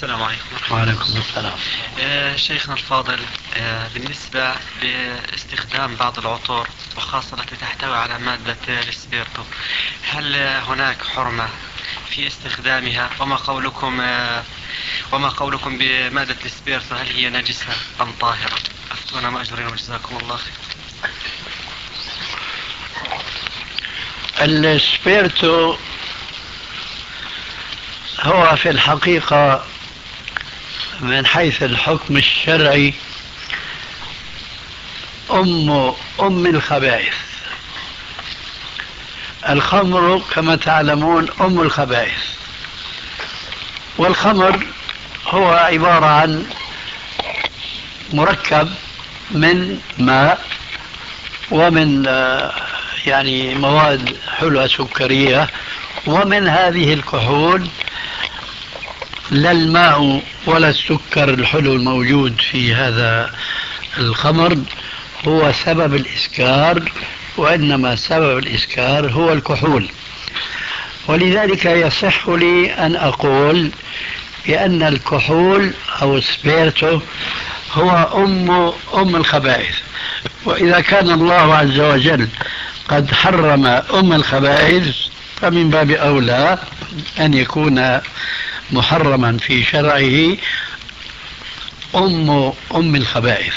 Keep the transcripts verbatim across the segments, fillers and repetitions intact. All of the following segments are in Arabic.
السلام عليكم. وعليكم السلام. آه شيخنا الفاضل، آه بالنسبة لاستخدام بعض العطور وخاصة التي تحتوي على مادة الاسبيرتو، هل هناك حرمة في استخدامها؟ وما قولكم آه وما قولكم بمادة الاسبيرتو، هل هي نجسة أم طاهرة؟ أفتونا مأجورين وجزاكم الله خير. الاسبيرتو هو في الحقيقة من حيث الحكم الشرعي أم أم الخبائث. الخمر كما تعلمون أم الخبائث، والخمر هو عبارة عن مركب من ماء ومن يعني مواد حلوة سكرية، ومن هذه الكحول لا الماء ولا السكر الحلو الموجود في هذا الخمر هو سبب الإسكار، وإنما سبب الإسكار هو الكحول. ولذلك يصح لي أن أقول بأن الكحول أو السبيرتو هو أم أم الخبائث. وإذا كان الله عز وجل قد حرم أم الخبائث فمن باب أولى أن يكون محرما في شرعه أم أم الخبائث.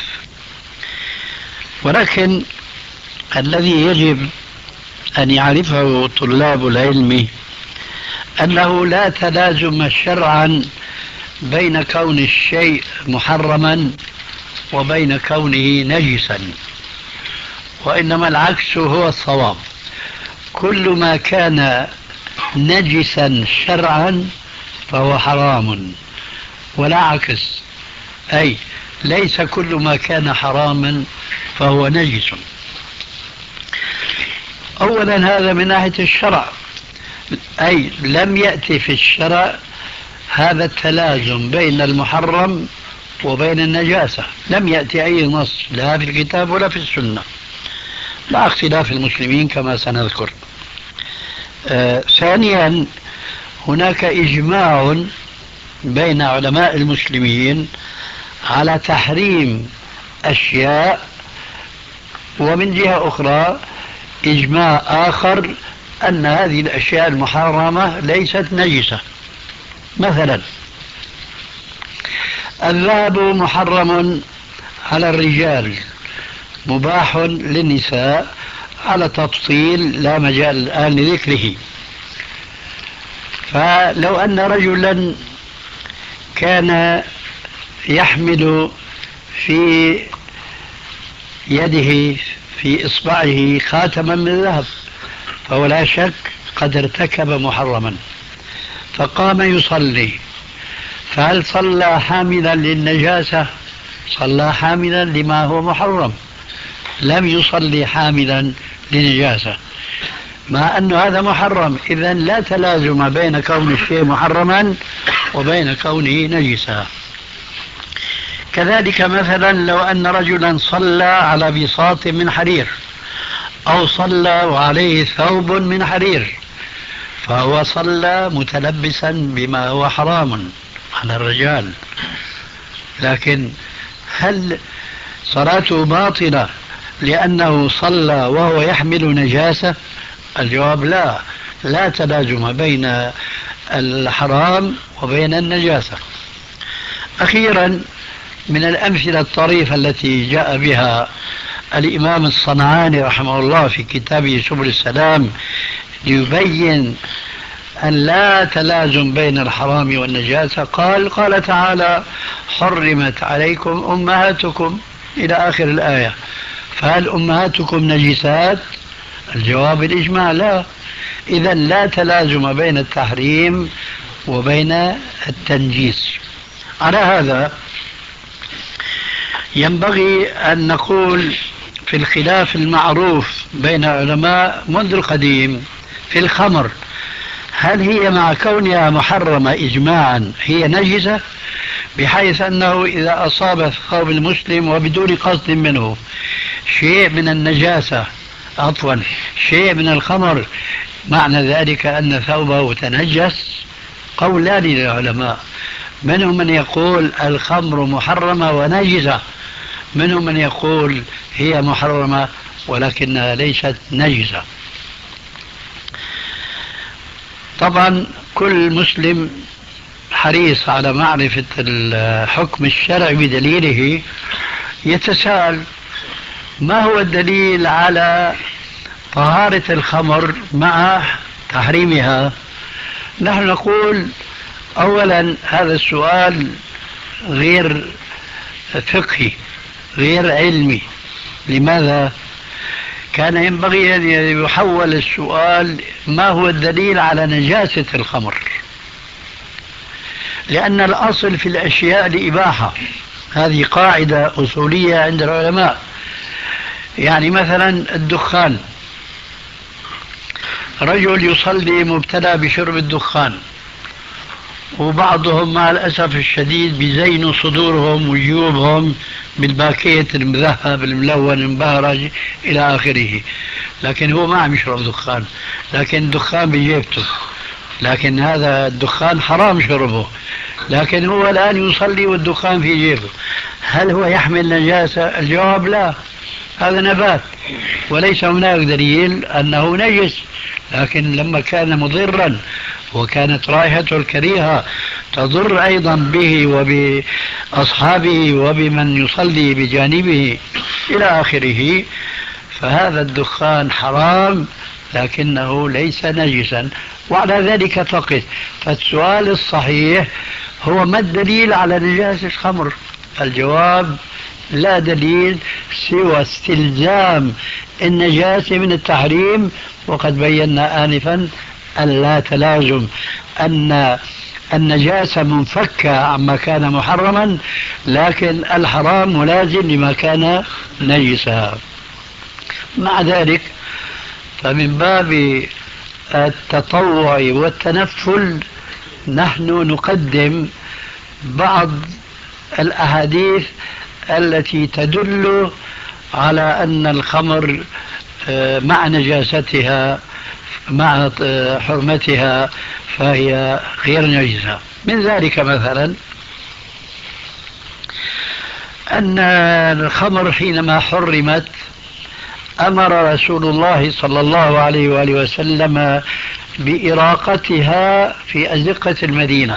ولكن الذي يجب أن يعرفه طلاب العلم أنه لا تلازم شرعا بين كون الشيء محرما وبين كونه نجسا، وإنما العكس هو الصواب. كل ما كان نجسا شرعا فهو حرام، ولا عكس، أي ليس كل ما كان حراما فهو نجس. أولا هذا من ناحية الشرع، أي لم يأتي في الشرع هذا التلازم بين المحرم وبين النجاسة، لم يأتي أي نص لا في الكتاب ولا في السنة، مع اختلاف المسلمين كما سنذكر. آه ثانيا هناك إجماع بين علماء المسلمين على تحريم أشياء، ومن جهة أخرى إجماع آخر أن هذه الأشياء المحرمة ليست نجسة. مثلا الذهب محرم على الرجال، مباح للنساء على تفصيل لا مجال الآن لذكره. فلو أن رجلا كان يحمل في يده في إصبعه خاتما من ذهب فهو لا شك قد ارتكب محرما، فقام يصلي، فهل صلى حاملا للنجاسة؟ صلى حاملا لما هو محرم، لم يصلي حاملا لنجاسة، مع أن هذا محرم. إذن لا تلازم بين كون الشيء محرما وبين كونه نجسا. كذلك مثلا لو أن رجلا صلى على بساط من حرير، أو صلى وعليه ثوب من حرير، فهو صلى متلبسا بما هو حرام على الرجال. لكن هل صلاته باطلة لأنه صلى وهو يحمل نجاسة؟ الجواب لا، لا تلازم بين الحرام وبين النجاسة. أخيرا من الأمثلة الطريفة التي جاء بها الإمام الصنعاني رحمه الله في كتابه سبل السلام ليبين أن لا تلازم بين الحرام والنجاسة، قال قال تعالى: حرمت عليكم أمهاتكم إلى آخر الآية، فهل أمهاتكم نجسات؟ الجواب الإجماع لا. إذن لا تلازم بين التحريم وبين التنجيس. على هذا ينبغي أن نقول في الخلاف المعروف بين العلماء منذ القديم في الخمر، هل هي مع كونها محرمة إجماعا هي نجسة، بحيث أنه إذا أصاب ثوب المسلم وبدون قصد منه شيء من النجاسة، عفوا شيء من الخمر، معنى ذلك أن ثوبه تنجس؟ قولان للعلماء. منهم من يقول الخمر محرمة ونجسة، منهم من يقول هي محرمة ولكنها ليست نجسة. طبعا كل مسلم حريص على معرفة الحكم الشرعي بدليله، يتساءل ما هو الدليل على طهارة الخمر مع تحريمها؟ نحن نقول أولا هذا السؤال غير فقهي غير علمي. لماذا؟ كان ينبغي أن يحول السؤال ما هو الدليل على نجاسة الخمر، لأن الأصل في الأشياء الإباحة، هذه قاعدة أصولية عند العلماء. يعني مثلا الدخان، رجل يصلي مبتلى بشرب الدخان، وبعضهم مع الأسف الشديد بيزينوا صدورهم وجيوبهم بالباكية المذهب الملون المبهرج إلى آخره، لكن هو ما عم يشرب دخان، لكن الدخان بجيبته، لكن هذا الدخان حرام شربه، لكن هو الآن يصلي والدخان في جيبه. هل هو يحمل نجاسة؟ الجواب لا، هذا نبات وليس هناك دليل أنه نجس، لكن لما كان مضرا وكانت رائحته الكريهة تضر أيضا به وبأصحابه وبمن يصلي بجانبه إلى آخره، فهذا الدخان حرام لكنه ليس نجسا، وعلى ذلك فقط. فالسؤال الصحيح هو ما الدليل على نجاسة الخمر؟ الجواب لا دليل سوى استلزام النجاسة من التحريم، وقد بينا آنفا أن لا تلازم، أن النجاسة منفكة عما كان محرما، لكن الحرام ملازم لما كان نجسا. مع ذلك فمن باب التطوع والتنفل نحن نقدم بعض الأحاديث التي تدل على أن الخمر مع نجاستها مع حرمتها فهي غير نجسة. من ذلك مثلا أن الخمر حينما حرمت أمر رسول الله صلى الله عليه وآله وسلم بإراقتها في أزقة المدينة،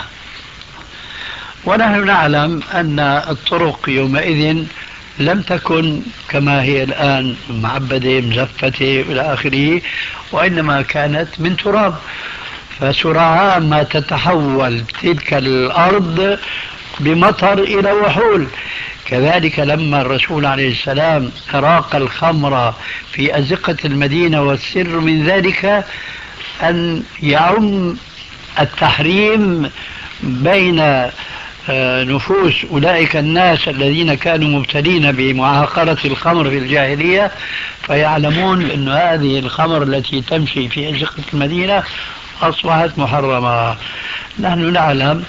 ونحن نعلم أن الطرق يومئذ لم تكن كما هي الآن معبدة مزفتة إلى آخره، وإنما كانت من تراب، فسرعان ما تتحول تلك الأرض بمطر إلى وحول. كذلك لما الرسول عليه السلام أراق الخمر في أزقة المدينة، والسر من ذلك أن يعم التحريم بين نفوس أولئك الناس الذين كانوا مبتلين بمعاقرة الخمر في الجاهلية، فيعلمون أن هذه الخمر التي تمشي في أزقة المدينة أصبحت محرمة. نحن نعلم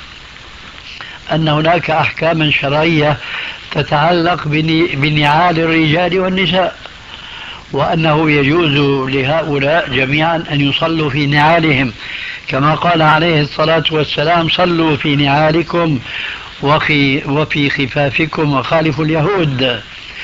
أن هناك أحكاما شرعية تتعلق بنعال الرجال والنساء، وأنه يجوز لهؤلاء جميعا أن يصلوا في نعالهم، كما قال عليه الصلاة والسلام صلوا في نعالكم وفي, وفي خفافكم وخالفوا اليهود.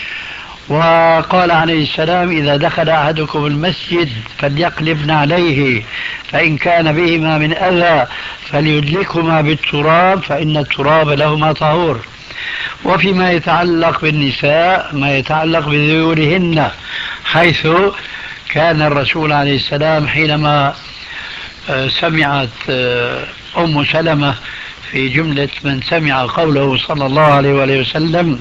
وقال عليه السلام إذا دخل أحدكم المسجد فليقلب نعليه، فإن كان بهما من أذى فليدلكهما بالتراب فإن التراب لهما طهور. وفيما يتعلق بالنساء ما يتعلق بذيولهن، حيث كان الرسول عليه السلام حينما سمعت أم سلمة في جملة من سمع قوله صلى الله عليه وآله وسلم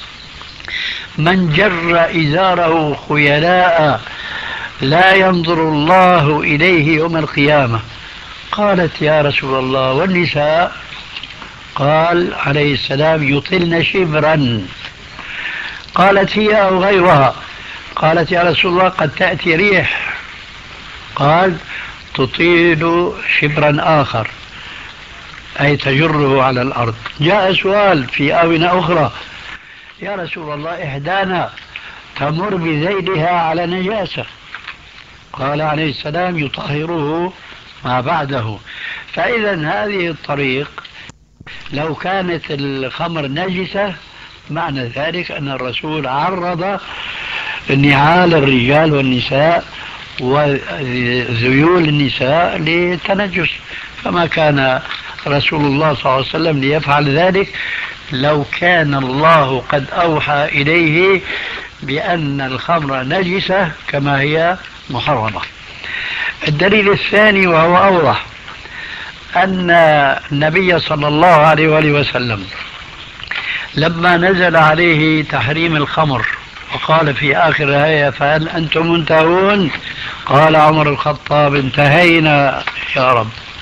من جر إزاره خيلاء لا ينظر الله إليه يوم القيامة، قالت يا رسول الله والنساء؟ قال عليه السلام يطلن شبرا. قالت هي أو غيرها؟ قالت يا رسول الله قد تأتي ريح. قال تطيل شبرا آخر، أي تجره على الأرض. جاء سؤال في آونة أخرى يا رسول الله إحدانا تمر بذيلها على نجاسة، قال عليه السلام يطهره ما بعده. فإذا هذه الطريق لو كانت الخمر نجسة معنى ذلك أن الرسول عرض نعال الرجال والنساء وذيول النساء للتنجس، فما كان رسول الله صلى الله عليه وسلم ليفعل ذلك لو كان الله قد أوحى إليه بأن الخمر نجسة كما هي محرمة. الدليل الثاني وهو أوضح، أن النبي صلى الله عليه وآله وسلم لما نزل عليه تحريم الخمر وقال في آخر الآية فهل أنتم منتهون، قال عمر الخطاب انتهينا يا رب.